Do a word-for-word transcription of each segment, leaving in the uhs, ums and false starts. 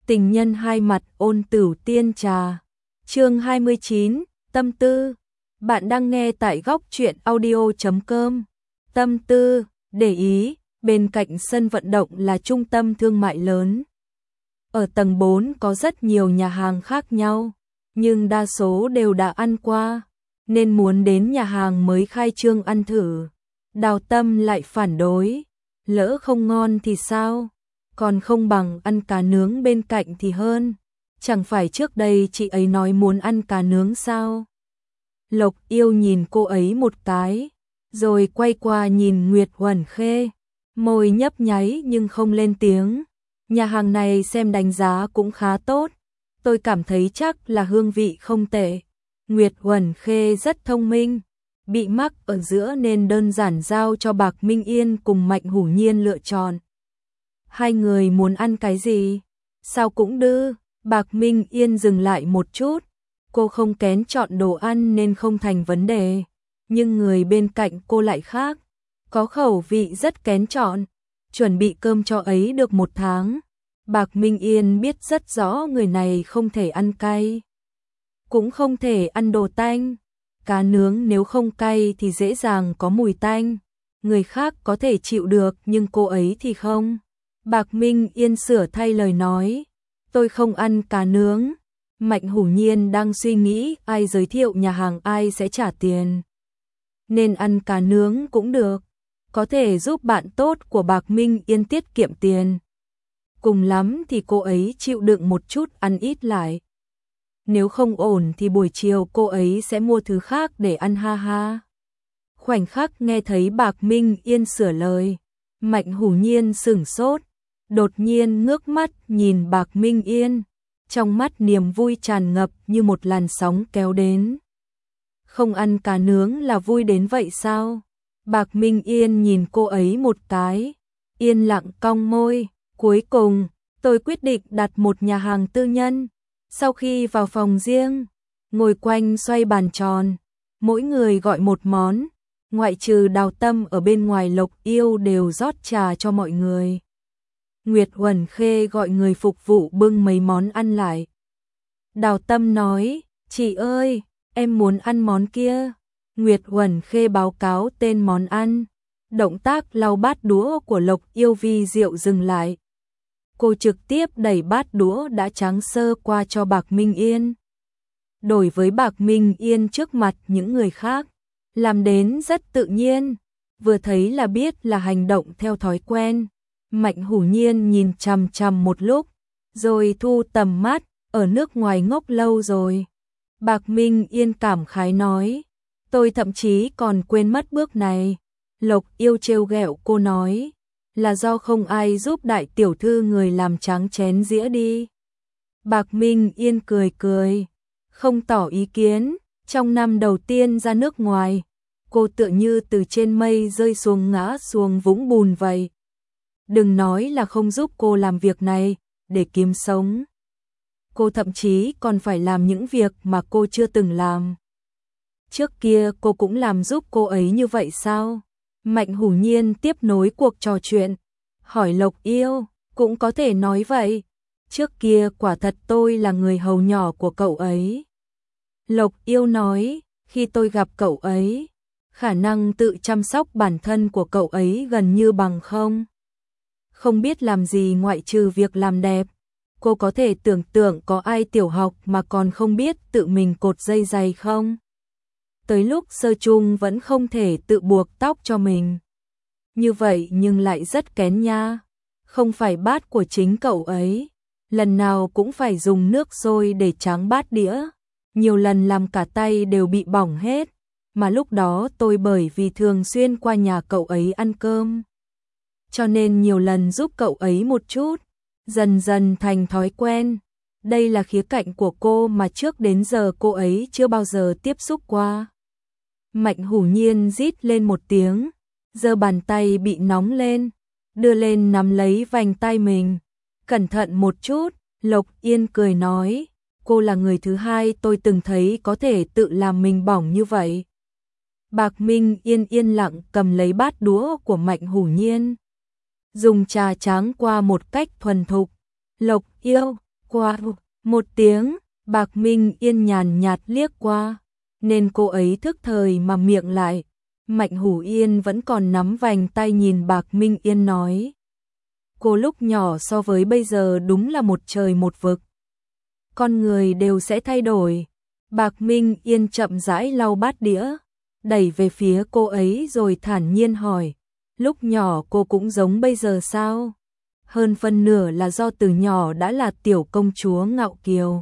Tình nhân hai mặt ôn tửu tiên trà. Chương hai mươi chín, tâm tư. Bạn đang nghe tại góc truyện audio chấm com. Tâm tư, để ý, bên cạnh sân vận động là trung tâm thương mại lớn. Ở tầng bốn có rất nhiều nhà hàng khác nhau, nhưng đa số đều đã ăn qua, nên muốn đến nhà hàng mới khai trương ăn thử. Đào Tâm lại phản đối, lỡ không ngon thì sao? Còn không bằng ăn cá nướng bên cạnh thì hơn. Chẳng phải trước đây chị ấy nói muốn ăn cá nướng sao? Lộc Yêu nhìn cô ấy một cái, rồi quay qua nhìn Nguyệt Huẩn Khê, môi nhấp nháy nhưng không lên tiếng. Nhà hàng này xem đánh giá cũng khá tốt, tôi cảm thấy chắc là hương vị không tệ. Nguyệt Huẩn Khê rất thông minh, bị mắc ở giữa nên đơn giản giao cho Bạc Minh Yên cùng Mạnh Hủ Nhiên lựa chọn. Hai người muốn ăn cái gì? Sao cũng đưa. Bạc Minh Yên dừng lại một chút, cô không kén chọn đồ ăn nên không thành vấn đề, nhưng người bên cạnh cô lại khác, có khẩu vị rất kén chọn, chuẩn bị cơm cho ấy được một tháng. Bạc Minh Yên biết rất rõ người này không thể ăn cay, cũng không thể ăn đồ tanh. Cá nướng nếu không cay thì dễ dàng có mùi tanh, người khác có thể chịu được nhưng cô ấy thì không. Bạc Minh Yên sửa thay lời nói, tôi không ăn cá nướng. Mạnh Hủ Nhiên đang suy nghĩ ai giới thiệu nhà hàng ai sẽ trả tiền, nên ăn cá nướng cũng được, có thể giúp bạn tốt của Bạc Minh Yên tiết kiệm tiền. Cùng lắm thì cô ấy chịu đựng một chút ăn ít lại. Nếu không ổn thì buổi chiều cô ấy sẽ mua thứ khác để ăn ha ha. Khoảnh khắc nghe thấy Bạc Minh Yên sửa lời, Mạnh Hủ Nhiên sửng sốt, đột nhiên ngước mắt nhìn Bạc Minh Yên, trong mắt niềm vui tràn ngập như một làn sóng kéo đến. Không ăn cá nướng là vui đến vậy sao? Bạc Minh Yên nhìn cô ấy một cái, yên lặng cong môi, cuối cùng, tôi quyết định đặt một nhà hàng tư nhân. Sau khi vào phòng riêng, ngồi quanh xoay bàn tròn, mỗi người gọi một món, ngoại trừ Đào Tâm ở bên ngoài Lộc Yêu đều rót trà cho mọi người. Nguyệt Huẩn Khê gọi người phục vụ bưng mấy món ăn lại. Đào Tâm nói, chị ơi, em muốn ăn món kia. Nguyệt Huẩn Khê báo cáo tên món ăn, động tác lau bát đũa của Lộc Yêu vi diệu dừng lại. Cô trực tiếp đẩy bát đũa đã trắng sơ qua cho Bạc Minh Yên. Đổi với Bạc Minh Yên trước mặt những người khác, làm đến rất tự nhiên, vừa thấy là biết là hành động theo thói quen. Mạnh Hủ Nhiên nhìn chằm chằm một lúc, rồi thu tầm mắt, ở nước ngoài ngốc lâu rồi. Bạc Minh Yên cảm khái nói, tôi thậm chí còn quên mất bước này. Lộc Yêu trêu ghẹo cô nói, là do không ai giúp đại tiểu thư người làm tráng chén dĩa đi. Bạc Minh Yên cười cười, không tỏ ý kiến. Trong năm đầu tiên ra nước ngoài, cô tựa như từ trên mây rơi xuống ngã xuống vũng bùn vậy. Đừng nói là không giúp cô làm việc này để kiếm sống, cô thậm chí còn phải làm những việc mà cô chưa từng làm. Trước kia cô cũng làm giúp cô ấy như vậy sao? Mạnh Hủ Nhiên tiếp nối cuộc trò chuyện, hỏi Lộc Yêu, cũng có thể nói vậy. Trước kia quả thật tôi là người hầu nhỏ của cậu ấy. Lộc Yêu nói, khi tôi gặp cậu ấy, khả năng tự chăm sóc bản thân của cậu ấy gần như bằng không. Không biết làm gì ngoại trừ việc làm đẹp. Cô có thể tưởng tượng có ai tiểu học mà còn không biết tự mình cột dây giày không? Tới lúc sơ chung vẫn không thể tự buộc tóc cho mình. Như vậy nhưng lại rất kén nha. Không phải bát của chính cậu ấy, lần nào cũng phải dùng nước sôi để tráng bát đĩa. Nhiều lần làm cả tay đều bị bỏng hết. Mà lúc đó tôi bởi vì thường xuyên qua nhà cậu ấy ăn cơm, cho nên nhiều lần giúp cậu ấy một chút, dần dần thành thói quen. Đây là khía cạnh của cô mà trước đến giờ cô ấy chưa bao giờ tiếp xúc qua. Mạnh Hủ Nhiên rít lên một tiếng, giơ bàn tay bị nóng lên, đưa lên nắm lấy vành tay mình. Cẩn thận một chút, Lộc Yên cười nói, cô là người thứ hai tôi từng thấy có thể tự làm mình bỏng như vậy. Bạc Minh Yên yên lặng cầm lấy bát đũa của Mạnh Hủ Nhiên, dùng trà tráng qua một cách thuần thục. Lộc Yêu, qua một tiếng, Bạc Minh Yên nhàn nhạt liếc qua, nên cô ấy thức thời mà miệng lại. Mạnh Hủ Yên vẫn còn nắm vành tay nhìn Bạc Minh Yên nói. Cô lúc nhỏ so với bây giờ đúng là một trời một vực. Con người đều sẽ thay đổi. Bạc Minh Yên chậm rãi lau bát đĩa, đẩy về phía cô ấy rồi thản nhiên hỏi. Lúc nhỏ cô cũng giống bây giờ sao? Hơn phân nửa là do từ nhỏ đã là tiểu công chúa ngạo kiều.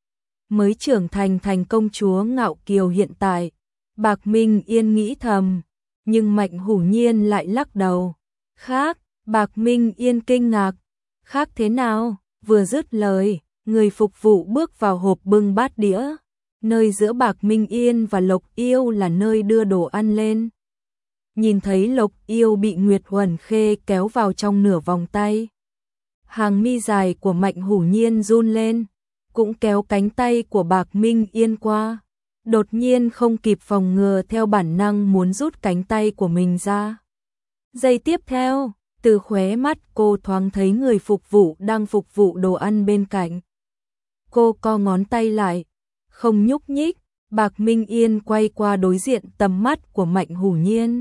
Mới trưởng thành thành công chúa ngạo kiều hiện tại. Bạc Minh Yên nghĩ thầm, nhưng Mạnh Hủ Nhiên lại lắc đầu. Khác, Bạc Minh Yên kinh ngạc. Khác thế nào? Vừa dứt lời, người phục vụ bước vào hộp bưng bát đĩa. Nơi giữa Bạc Minh Yên và Lộc Yêu là nơi đưa đồ ăn lên. Nhìn thấy Lộc Yêu bị Nguyệt Huẩn Khê kéo vào trong nửa vòng tay. Hàng mi dài của Mạnh Hủ Nhiên run lên, cũng kéo cánh tay của Bạc Minh Yên qua. Đột nhiên không kịp phòng ngừa theo bản năng muốn rút cánh tay của mình ra. Giây tiếp theo, từ khóe mắt cô thoáng thấy người phục vụ đang phục vụ đồ ăn bên cạnh. Cô co ngón tay lại, không nhúc nhích. Bạc Minh Yên quay qua đối diện tầm mắt của Mạnh Hủ Nhiên.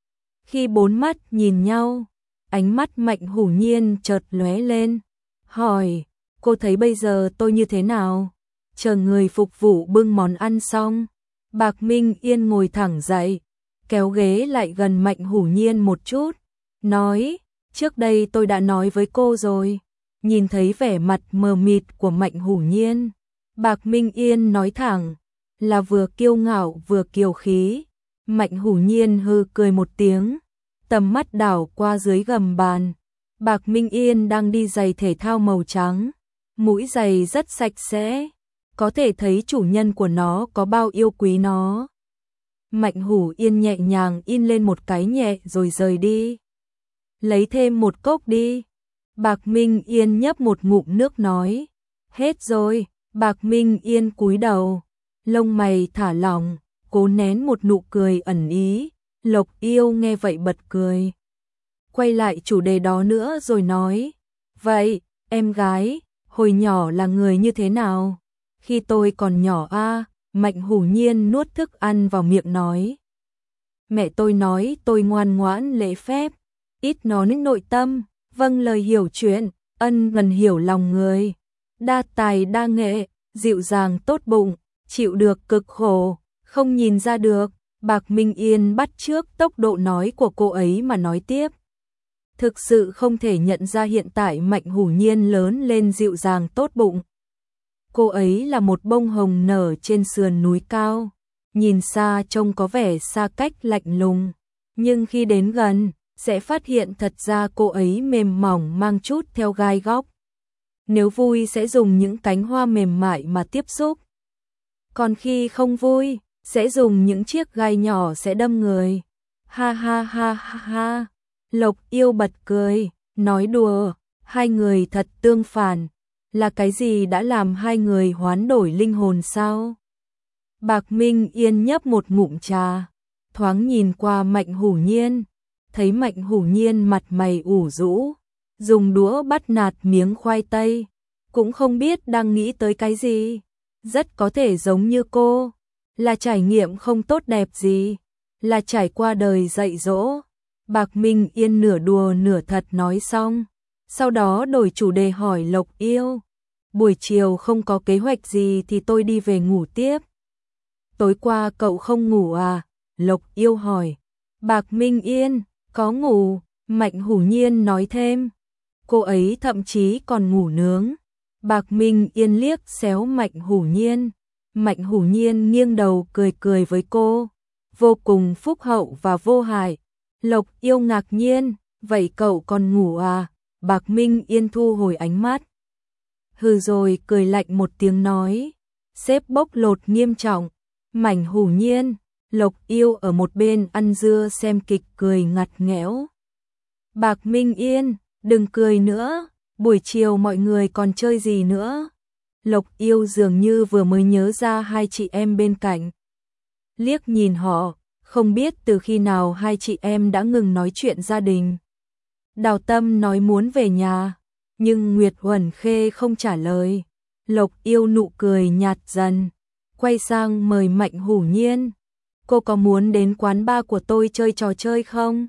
Khi bốn mắt nhìn nhau, ánh mắt Mạnh Hủ Nhiên chợt lóe lên, hỏi, cô thấy bây giờ tôi như thế nào? Chờ người phục vụ bưng món ăn xong, Bạc Minh Yên ngồi thẳng dậy, kéo ghế lại gần Mạnh Hủ Nhiên một chút, nói, trước đây tôi đã nói với cô rồi. Nhìn thấy vẻ mặt mờ mịt của Mạnh Hủ Nhiên, Bạc Minh Yên nói thẳng, là vừa kiêu ngạo vừa kiều khí. Mạnh Hủ Nhiên hừ cười một tiếng, tầm mắt đảo qua dưới gầm bàn. Bạc Minh Yên đang đi giày thể thao màu trắng, mũi giày rất sạch sẽ, có thể thấy chủ nhân của nó có bao yêu quý nó. Mạnh Hủ Yên nhẹ nhàng in lên một cái nhẹ rồi rời đi. Lấy thêm một cốc đi. Bạc Minh Yên nhấp một ngụm nước nói. Hết rồi. Bạc Minh Yên cúi đầu, lông mày thả lỏng, cố nén một nụ cười ẩn ý. Lộc Yêu nghe vậy bật cười, quay lại chủ đề đó nữa rồi nói, vậy, em gái, hồi nhỏ là người như thế nào? Khi tôi còn nhỏ a, à, Mạnh Hủ Nhiên nuốt thức ăn vào miệng nói. Mẹ tôi nói tôi ngoan ngoãn lễ phép, ít nói nội tâm, vâng lời hiểu chuyện, ân cần hiểu lòng người, đa tài đa nghệ, dịu dàng tốt bụng, chịu được cực khổ, không nhìn ra được. Bạc Minh Yên bắt chước tốc độ nói của cô ấy mà nói tiếp. Thực sự không thể nhận ra hiện tại Mạnh Hủ Nhiên lớn lên dịu dàng tốt bụng. Cô ấy là một bông hồng nở trên sườn núi cao, nhìn xa trông có vẻ xa cách lạnh lùng, nhưng khi đến gần, sẽ phát hiện thật ra cô ấy mềm mỏng mang chút theo gai góc. Nếu vui sẽ dùng những cánh hoa mềm mại mà tiếp xúc. Còn khi không vui, sẽ dùng những chiếc gai nhỏ sẽ đâm người. Ha ha ha ha ha. Lộc Yêu bật cười, nói đùa, hai người thật tương phản. Là cái gì đã làm hai người hoán đổi linh hồn sao? Bạc Minh Yên nhấp một ngụm trà, thoáng nhìn qua Mạnh Hủ Nhiên, thấy Mạnh Hủ Nhiên mặt mày ủ rũ, dùng đũa bắt nạt miếng khoai tây, cũng không biết đang nghĩ tới cái gì. Rất có thể giống như cô, là trải nghiệm không tốt đẹp gì, là trải qua đời dạy dỗ. Bạc Minh Yên nửa đùa nửa thật nói xong, sau đó đổi chủ đề hỏi Lộc Yêu, buổi chiều không có kế hoạch gì thì tôi đi về ngủ tiếp. Tối qua cậu không ngủ à? Lộc Yêu hỏi. Bạc Minh Yên, có ngủ, Mạnh Hủ Nhiên nói thêm. Cô ấy thậm chí còn ngủ nướng. Bạc Minh Yên liếc xéo Mạnh Hủ Nhiên. Mạnh Hủ Nhiên nghiêng đầu cười cười với cô, vô cùng phúc hậu và vô hại. Lộc Yêu ngạc nhiên, vậy cậu còn ngủ à? Bạc Minh Yên thu hồi ánh mắt. Hừ rồi cười lạnh một tiếng nói, sếp bốc lột nghiêm trọng. Mạnh Hủ Nhiên, Lộc Yêu ở một bên ăn dưa xem kịch cười ngặt nghẽo. Bạc Minh Yên, đừng cười nữa, buổi chiều mọi người còn chơi gì nữa? Lộc Yêu dường như vừa mới nhớ ra hai chị em bên cạnh. Liếc nhìn họ, không biết từ khi nào hai chị em đã ngừng nói chuyện gia đình. Đào Tâm nói muốn về nhà, nhưng Nguyệt Huẩn Khê không trả lời. Lộc Yêu nụ cười nhạt dần, quay sang mời Mạnh Hủ Nhiên. Cô có muốn đến quán bar của tôi chơi trò chơi không?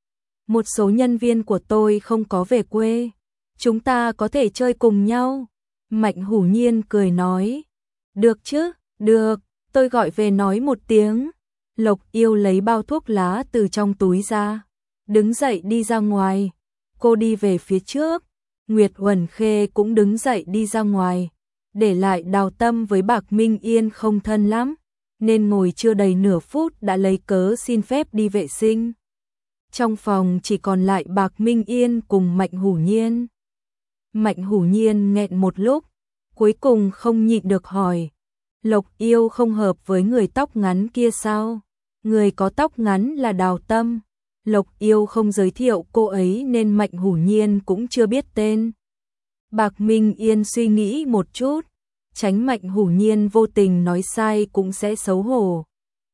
Một số nhân viên của tôi không có về quê. Chúng ta có thể chơi cùng nhau. Mạnh Hủ Nhiên cười nói. Được chứ, được, tôi gọi về nói một tiếng. Lộc Yêu lấy bao thuốc lá từ trong túi ra, đứng dậy đi ra ngoài. Cô đi về phía trước. Nguyệt Huẩn Khê cũng đứng dậy đi ra ngoài, để lại Đào Tâm với Bạc Minh Yên không thân lắm, nên ngồi chưa đầy nửa phút đã lấy cớ xin phép đi vệ sinh. Trong phòng chỉ còn lại Bạc Minh Yên cùng Mạnh Hủ Nhiên. Mạnh Hủ Nhiên nghẹn một lúc, cuối cùng không nhịn được hỏi. Lộc Yêu không hợp với người tóc ngắn kia sao? Người có tóc ngắn là Đào Tâm. Lộc Yêu không giới thiệu cô ấy nên Mạnh Hủ Nhiên cũng chưa biết tên. Bạc Minh Yên suy nghĩ một chút, tránh Mạnh Hủ Nhiên vô tình nói sai cũng sẽ xấu hổ.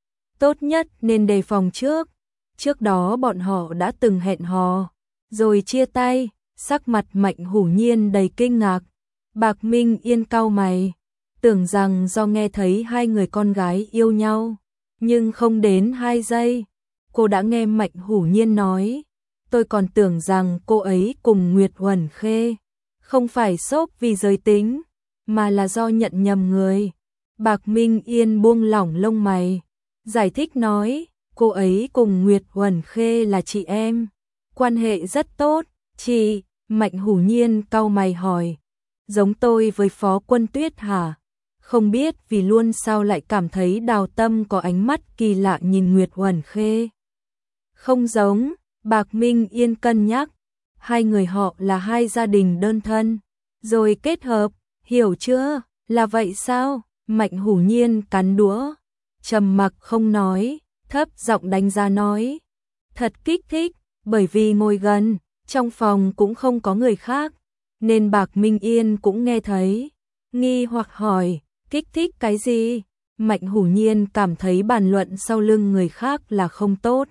Tốt nhất nên đề phòng trước. Trước đó bọn họ đã từng hẹn hò, rồi chia tay. Sắc mặt Mạnh Hủ Nhiên đầy kinh ngạc. Bạc Minh Yên cau mày, tưởng rằng do nghe thấy hai người con gái yêu nhau, nhưng không đến hai giây, cô đã nghe Mạnh Hủ Nhiên nói. Tôi còn tưởng rằng cô ấy cùng Nguyệt Huẩn Khê không phải sốc vì giới tính, mà là do nhận nhầm người. Bạc Minh Yên buông lỏng lông mày, giải thích nói, cô ấy cùng Nguyệt Huẩn Khê là chị em, quan hệ rất tốt. Chị? Mạnh Hủ Nhiên cau mày hỏi, giống tôi với Phó Quân Tuyết hả? Không biết vì luôn sao lại cảm thấy Đào Tâm có ánh mắt kỳ lạ nhìn Nguyệt Huẩn Khê. Không giống, Bạc Minh Yên cân nhắc, hai người họ là hai gia đình đơn thân, rồi kết hợp, hiểu chưa? Là vậy sao? Mạnh Hủ Nhiên cắn đũa, trầm mặc không nói, thấp giọng đánh giá nói. Thật kích thích, bởi vì ngồi gần, trong phòng cũng không có người khác, nên Bạc Minh Yên cũng nghe thấy. Nghi hoặc hỏi, kích thích cái gì? Mạnh Hủ Nhiên cảm thấy bàn luận sau lưng người khác là không tốt,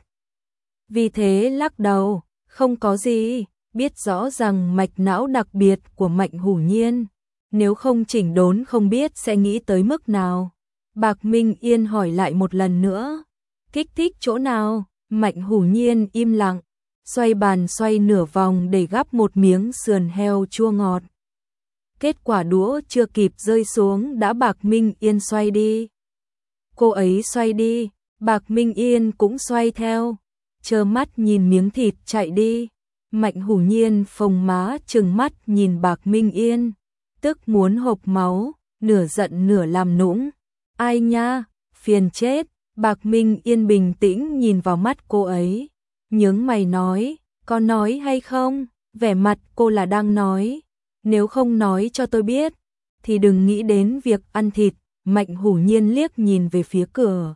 vì thế lắc đầu, không có gì. Biết rõ rằng mạch não đặc biệt của Mạnh Hủ Nhiên, nếu không chỉnh đốn không biết sẽ nghĩ tới mức nào. Bạc Minh Yên hỏi lại một lần nữa, kích thích chỗ nào? Mạnh Hủ Nhiên im lặng, xoay bàn xoay nửa vòng để gắp một miếng sườn heo chua ngọt. Kết quả đũa chưa kịp rơi xuống đã Bạc Minh Yên xoay đi. Cô ấy xoay đi, Bạc Minh Yên cũng xoay theo, trơ mắt nhìn miếng thịt chạy đi. Mạnh Hủ Nhiên phồng má trừng mắt nhìn Bạc Minh Yên, tức muốn hộc máu, nửa giận nửa làm nũng. Ai nha, phiền chết. Bạc Minh Yên bình tĩnh nhìn vào mắt cô ấy, nhướng mày nói, có nói hay không? Vẻ mặt cô là đang nói, nếu không nói cho tôi biết, thì đừng nghĩ đến việc ăn thịt. Mạnh Hủ Nhiên liếc nhìn về phía cửa.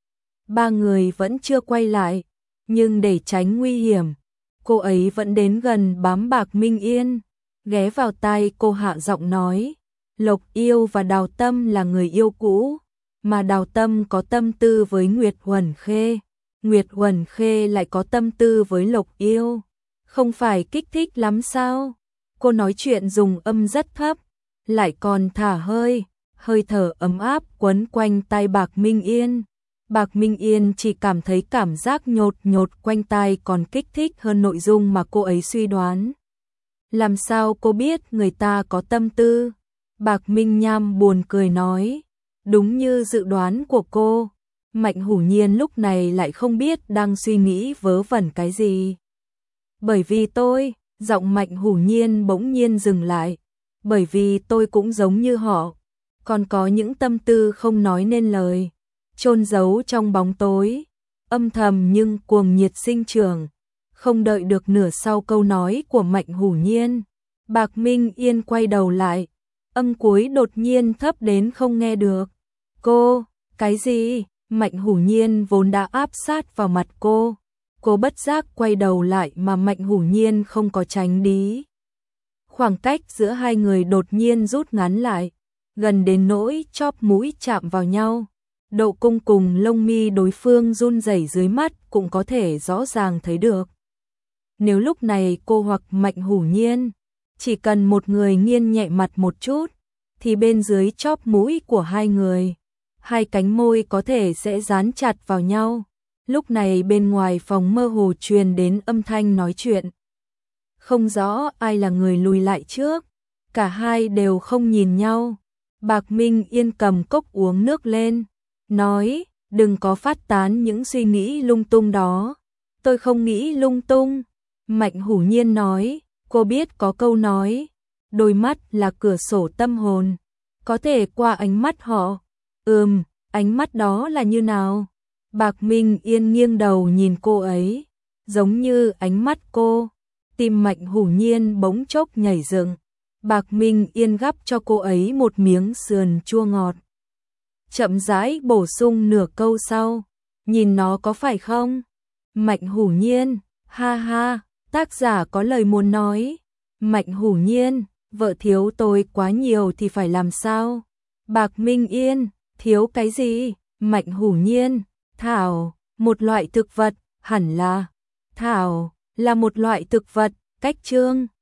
Ba người vẫn chưa quay lại, nhưng để tránh nguy hiểm, cô ấy vẫn đến gần bám Bạc Minh Yên, ghé vào tai cô hạ giọng nói, Lộc Yêu và Đào Tâm là người yêu cũ, mà Đào Tâm có tâm tư với Nguyệt Huẩn Khê, Nguyệt Huẩn Khê lại có tâm tư với Lộc Yêu, không phải kích thích lắm sao? Cô nói chuyện dùng âm rất thấp, lại còn thả hơi, hơi thở ấm áp quấn quanh tai Bạc Minh Yên. Bạc Minh Yên chỉ cảm thấy cảm giác nhột nhột quanh tai còn kích thích hơn nội dung mà cô ấy suy đoán. Làm sao cô biết người ta có tâm tư? Bạc Minh Nham buồn cười nói, đúng như dự đoán của cô. Mạnh Hủ Nhiên lúc này lại không biết đang suy nghĩ vớ vẩn cái gì. Bởi vì tôi, giọng Mạnh Hủ Nhiên bỗng nhiên dừng lại, bởi vì tôi cũng giống như họ, còn có những tâm tư không nói nên lời, chôn giấu trong bóng tối, âm thầm nhưng cuồng nhiệt sinh trưởng. Không đợi được nửa sau câu nói của Mạnh Hủ Nhiên, Bạc Minh Yên quay đầu lại, âm cuối đột nhiên thấp đến không nghe được. Cô, cái gì? Mạnh Hủ Nhiên vốn đã áp sát vào mặt cô, cô bất giác quay đầu lại mà Mạnh Hủ Nhiên không có tránh đi. Khoảng cách giữa hai người đột nhiên rút ngắn lại, gần đến nỗi chóp mũi chạm vào nhau. Độ cung cùng lông mi đối phương run rẩy dưới mắt cũng có thể rõ ràng thấy được. Nếu lúc này cô hoặc Mạnh Hủ Nhiên chỉ cần một người nghiêng nhẹ mặt một chút, thì bên dưới chóp mũi của hai người, hai cánh môi có thể sẽ dán chặt vào nhau. Lúc này bên ngoài phòng mơ hồ truyền đến âm thanh nói chuyện. Không rõ ai là người lùi lại trước, cả hai đều không nhìn nhau. Bạc Minh Yên cầm cốc uống nước lên, nói, đừng có phát tán những suy nghĩ lung tung đó. Tôi không nghĩ lung tung. Mạnh Hủ Nhiên nói, cô biết có câu nói, đôi mắt là cửa sổ tâm hồn, có thể qua ánh mắt họ. Ừm, ánh mắt đó là như nào? Bạc Minh Yên nghiêng đầu nhìn cô ấy, giống như ánh mắt cô. Tim Mạnh Hủ Nhiên bỗng chốc nhảy dựng. Bạc Minh Yên gắp cho cô ấy một miếng sườn chua ngọt. Chậm rãi bổ sung nửa câu sau, nhìn nó có phải không? Mạnh Hủ Nhiên, ha ha, tác giả có lời muốn nói. Mạnh Hủ Nhiên, vợ thiếu tôi quá nhiều thì phải làm sao? Bạc Minh Yên, thiếu cái gì? Mạnh Hủ Nhiên, thảo, một loại thực vật, hẳn là. Thảo, là một loại thực vật, cách chương.